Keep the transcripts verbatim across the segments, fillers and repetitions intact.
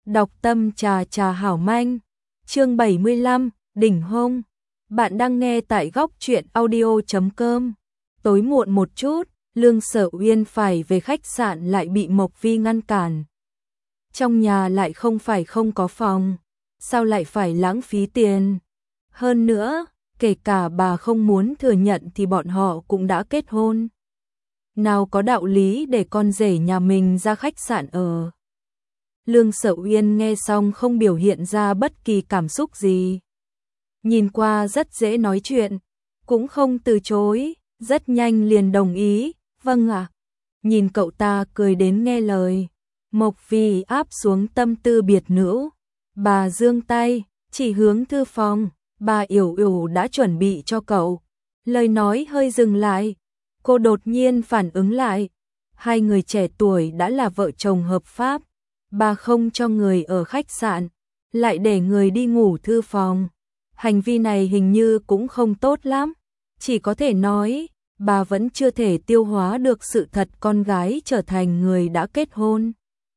Đọc tâm trà trà hảo manh. Chương bảy mươi lăm, đỉnh hông. Bạn đang nghe tại góc truyện audio chấm com. Tối muộn một chút, Lương Sở Uyên phải về khách sạn lại bị Mộc Vi ngăn cản. Trong nhà lại không phải không có phòng, sao lại phải lãng phí tiền? Hơn nữa, kể cả bà không muốn thừa nhận thì bọn họ cũng đã kết hôn. Nào có đạo lý để con rể nhà mình ra khách sạn ở. Lương Sở Uyên nghe xong không biểu hiện ra bất kỳ cảm xúc gì. Nhìn qua rất dễ nói chuyện, cũng không từ chối, rất nhanh liền đồng ý, vâng ạ. Nhìn cậu ta cười đến nghe lời, Mộc Vi áp xuống tâm tư biệt nữ. Bà giương tay, chỉ hướng thư phòng, bà Yểu Yểu đã chuẩn bị cho cậu. Lời nói hơi dừng lại, cô đột nhiên phản ứng lại. Hai người trẻ tuổi đã là vợ chồng hợp pháp. Bà không cho người ở khách sạn, lại để người đi ngủ thư phòng. Hành vi này hình như cũng không tốt lắm. Chỉ có thể nói, bà vẫn chưa thể tiêu hóa được sự thật con gái trở thành người đã kết hôn.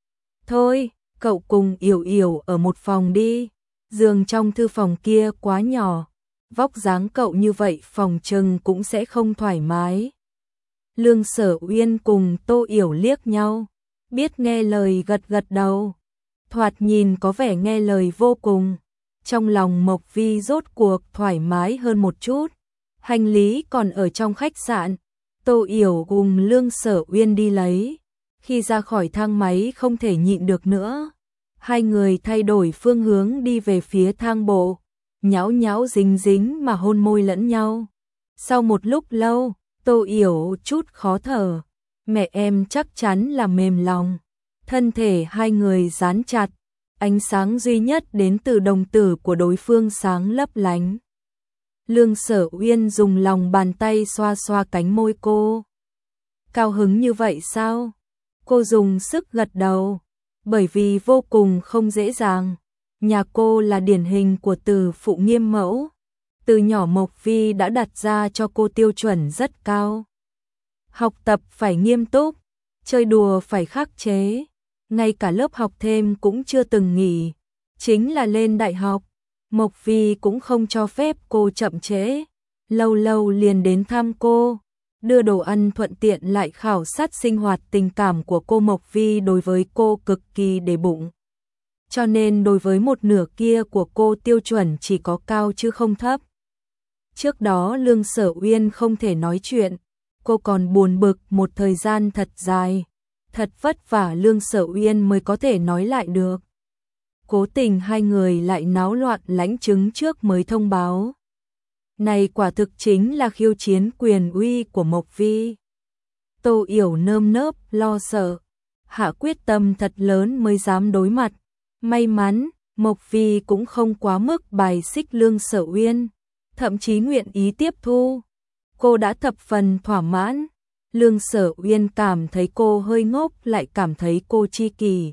Thôi, cậu cùng Yểu Yểu ở một phòng đi. Giường trong thư phòng kia quá nhỏ. Vóc dáng cậu như vậy phòng trừng cũng sẽ không thoải mái. Lương Sở Uyên cùng Tô Yểu liếc nhau. Biết nghe lời gật gật đầu. Thoạt nhìn có vẻ nghe lời vô cùng. Trong lòng Mộc Vi rốt cuộc thoải mái hơn một chút. Hành lý còn ở trong khách sạn. Tô Yểu cùng Lương Sở Uyên đi lấy. Khi ra khỏi thang máy không thể nhịn được nữa. Hai người thay đổi phương hướng đi về phía thang bộ. Nhão nhão dính dính mà hôn môi lẫn nhau. Sau một lúc lâu, Tô Yểu chút khó thở. Mẹ em chắc chắn là mềm lòng. Thân thể hai người dán chặt. Ánh sáng duy nhất đến từ đồng tử của đối phương sáng lấp lánh. Lương Sở Uyên dùng lòng bàn tay xoa xoa cánh môi cô. Cao hứng như vậy sao? Cô dùng sức gật đầu. Bởi vì vô cùng không dễ dàng. Nhà cô là điển hình của từ phụ nghiêm mẫu. Từ nhỏ Mộc Vi đã đặt ra cho cô tiêu chuẩn rất cao. Học tập phải nghiêm túc, chơi đùa phải khắc chế, ngay cả lớp học thêm cũng chưa từng nghỉ. Chính là lên đại học, Mộc Vi cũng không cho phép cô chậm trễ, lâu lâu liền đến thăm cô, đưa đồ ăn thuận tiện lại khảo sát sinh hoạt tình cảm của cô. Mộc Vi đối với cô cực kỳ để bụng. Cho nên đối với một nửa kia của cô tiêu chuẩn chỉ có cao chứ không thấp. Trước đó Lương Sở Uyên không thể nói chuyện. Cô còn buồn bực một thời gian thật dài. Thật vất vả Lương Sở Uyên mới có thể nói lại được. Cố tình hai người lại náo loạn lãnh chứng trước mới thông báo. Này quả thực chính là khiêu chiến quyền uy của Mộc Vi. Tô Yểu nơm nớp lo sợ. Hạ quyết tâm thật lớn mới dám đối mặt. May mắn, Mộc Vi cũng không quá mức bài xích Lương Sở Uyên. Thậm chí nguyện ý tiếp thu. Cô đã thập phần thỏa mãn. Lương Sở Uyên cảm thấy cô hơi ngốc lại cảm thấy cô chi kỷ.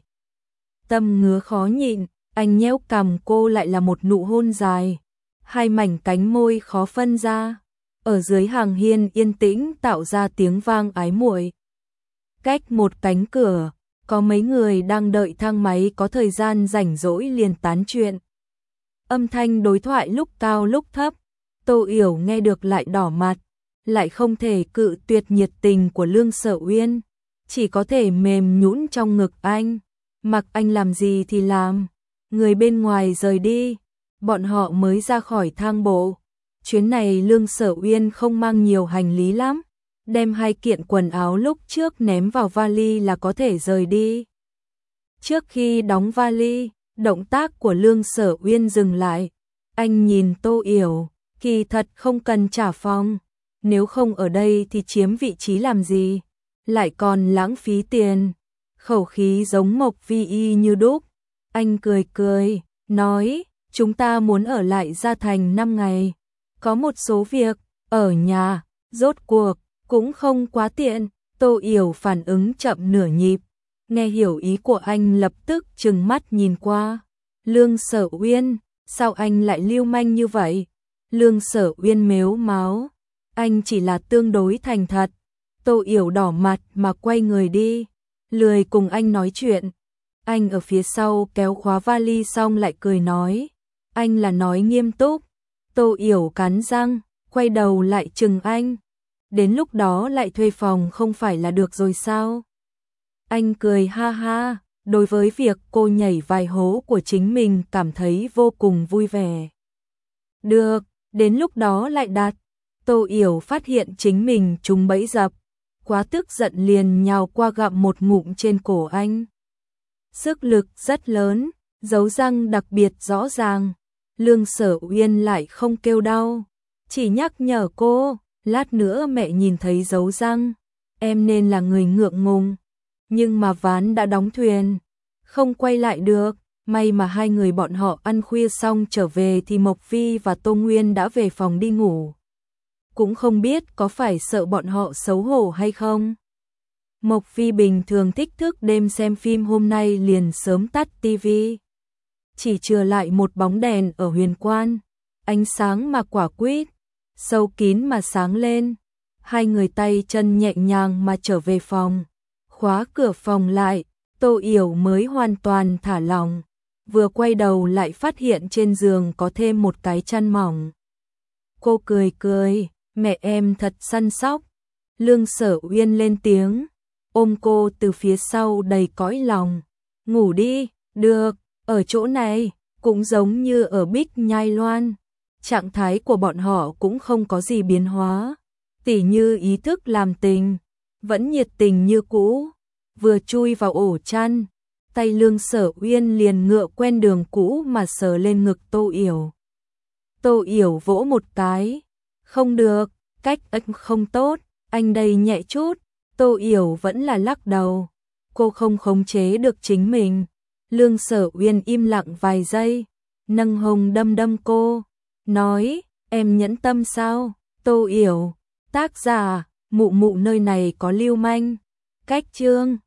Tâm ngứa khó nhịn, anh nhéo cằm cô lại là một nụ hôn dài. Hai mảnh cánh môi khó phân ra. Ở dưới hàng hiên yên tĩnh tạo ra tiếng vang ái muội. Cách một cánh cửa, có mấy người đang đợi thang máy có thời gian rảnh rỗi liền tán chuyện. Âm thanh đối thoại lúc cao lúc thấp. Tô Yểu nghe được lại đỏ mặt. Lại không thể cự tuyệt nhiệt tình của Lương Sở Uyên, chỉ có thể mềm nhũn trong ngực anh, mặc anh làm gì thì làm. Người bên ngoài rời đi, bọn họ mới ra khỏi thang bộ. Chuyến này Lương Sở Uyên không mang nhiều hành lý lắm, đem hai kiện quần áo lúc trước ném vào vali là có thể rời đi. Trước khi đóng vali, động tác của Lương Sở Uyên dừng lại. Anh nhìn Tô Yểu, kỳ thật không cần trả phòng. Nếu không ở đây thì chiếm vị trí làm gì, lại còn lãng phí tiền. Khẩu khí giống Mộc Vi y như đúc. Anh cười cười, nói, chúng ta muốn ở lại Gia Thành năm ngày. Có một số việc, ở nhà, rốt cuộc, cũng không quá tiện. Tô Yểu phản ứng chậm nửa nhịp. Nghe hiểu ý của anh lập tức trừng mắt nhìn qua. Lương Sở Uyên, sao anh lại lưu manh như vậy? Lương Sở Uyên mếu máo. Anh chỉ là tương đối thành thật. Tô Yểu đỏ mặt mà quay người đi. Lười cùng anh nói chuyện. Anh ở phía sau kéo khóa vali xong lại cười nói, anh là nói nghiêm túc. Tô Yểu cắn răng, quay đầu lại chừng anh. Đến lúc đó lại thuê phòng không phải là được rồi sao? Anh cười ha ha, đối với việc cô nhảy vài hố của chính mình cảm thấy vô cùng vui vẻ. Được, đến lúc đó lại đặt. Tô Yểu phát hiện chính mình trúng bẫy dập, quá tức giận liền nhào qua gặm một ngụm trên cổ anh. Sức lực rất lớn, dấu răng đặc biệt rõ ràng. Lương Sở Uyên lại không kêu đau, chỉ nhắc nhở cô, lát nữa mẹ nhìn thấy dấu răng, em nên là người ngượng ngùng. Nhưng mà ván đã đóng thuyền, không quay lại được. May mà hai người bọn họ ăn khuya xong trở về thì Mộc Phi và Tô Nguyên đã về phòng đi ngủ. Cũng không biết có phải sợ bọn họ xấu hổ hay không. Mộc Phi bình thường thích thức đêm xem phim, hôm nay liền sớm tắt tivi. Chỉ chừa lại một bóng đèn ở huyền quan, ánh sáng mà quả quýt, sâu kín mà sáng lên. Hai người tay chân nhẹ nhàng mà trở về phòng, khóa cửa phòng lại, Tô Yểu mới hoàn toàn thả lòng. Vừa quay đầu lại phát hiện trên giường có thêm một cái chăn mỏng. Cô cười cười, mẹ em thật săn sóc. Lương Sở Uyên lên tiếng, ôm cô từ phía sau đầy cõi lòng. Ngủ đi, được, ở chỗ này, cũng giống như ở Bích Nhai Loan. Trạng thái của bọn họ cũng không có gì biến hóa. Tỉ như ý thức làm tình, vẫn nhiệt tình như cũ. Vừa chui vào ổ chăn, tay Lương Sở Uyên liền ngựa quen đường cũ mà sờ lên ngực Tô Yểu. Tô Yểu vỗ một cái, không được, cách ếch không tốt, anh đây nhẹ chút. Tô Yểu vẫn là lắc đầu, cô không khống chế được chính mình. Lương Sở Uyên im lặng vài giây, nâng hông đâm đâm cô, nói, em nhẫn tâm sao? Tô Yểu, tác giả, mụ mụ nơi này có lưu manh. Cách chương